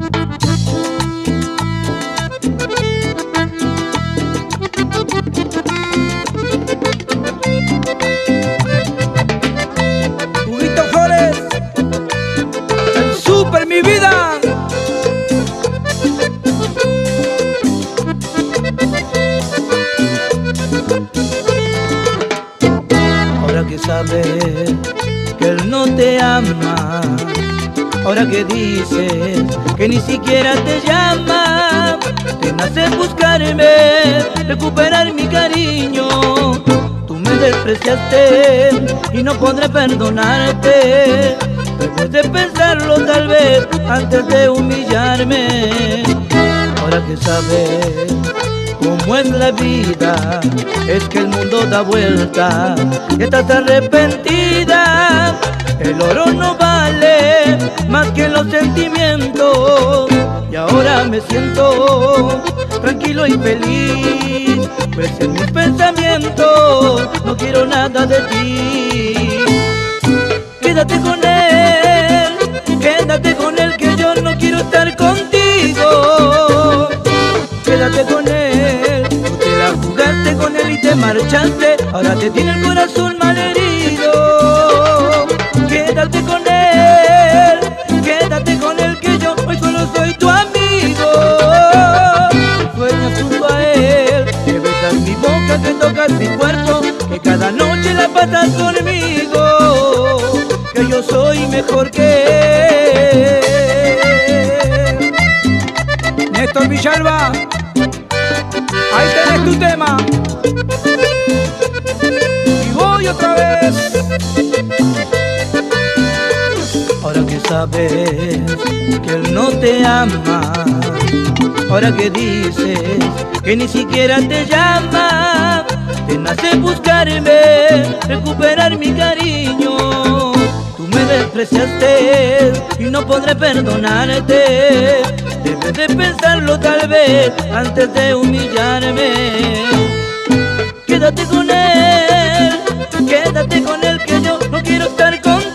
Huguito Flores, el super mi vida. Ahora que sabes que él no te ama, ahora que dices que ni siquiera te llama, te nace buscarme, recuperar mi cariño. Tú me despreciaste y no podré perdonarte. Debes de pensarlo tal vez antes de humillarme. Ahora que sabes cómo es la vida, es que el mundo da vuelta y estás arrepentida. El oro no vale más que los sentimientos, y ahora me siento tranquilo y feliz, pues en mis pensamientos no quiero nada de ti. Quédate con él, que yo no quiero estar contigo. Quédate con él, tú te la jugaste con él y te marchaste, ahora te tiene el corazón malherido. Quédate con él, que yo hoy solo soy tu amigo. Sueñas junto a él, que besas mi boca, que tocas mi cuerpo, que cada noche la pasas conmigo, que yo soy mejor que él. Néstor Villalba, ahí tenés tu tema. Y voy otra vez. Ahora que sabes que él no te ama, ahora que dices que ni siquiera te llama, te nace buscarme, recuperar mi cariño. Tú me despreciaste y no podré perdonarte. Debes de pensarlo tal vez antes de humillarme. Quédate con él, que yo no quiero estar contigo.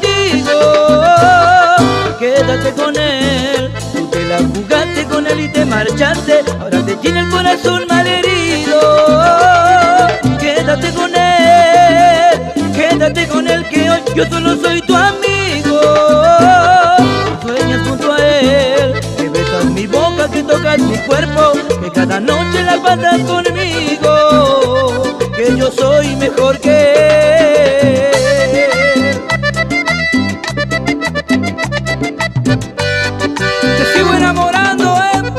Quédate con él, tú te la jugaste con él y te marchaste, ahora te tiene el corazón malherido. Quédate con él, que hoy yo solo soy tu amigo. Sueñas junto a él, que besas mi boca, que tocas mi cuerpo, que cada noche la pasas conmigo, que yo soy mejor que él. Te sigo enamorando,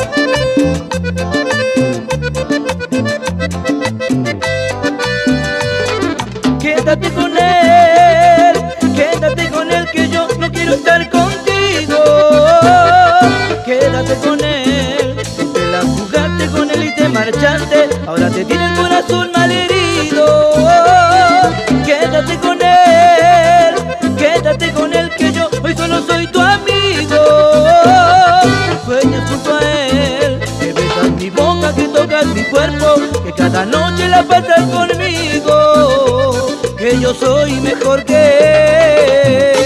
Quédate con él, que yo no quiero estar contigo. Quédate con él, tú te la jugaste con él y te marchaste, ahora te tiene el corazón malherido. Quédate con él, que yo hoy solo soy tu amigo. Sueñas junto a él, que besas mi boca, que tocas mi cuerpo, que cada noche la pasas conmigo, que yo soy mejor que él.